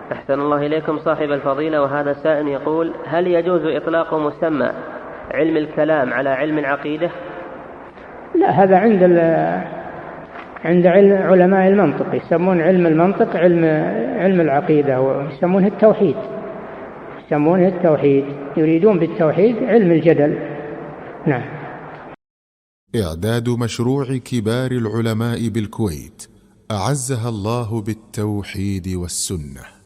أحسن الله إليكم صاحب الفضيلة. وهذا سائل يقول: هل يجوز إطلاق مسمى علم الكلام على علم العقيدة؟ لا، هذا عند علماء المنطق، يسمون علم المنطق علم العقيدة، ويسمونه التوحيد، يريدون بالتوحيد علم الجدل. نعم. إعداد مشروع كبار العلماء بالكويت أعزها الله بالتوحيد والسنة.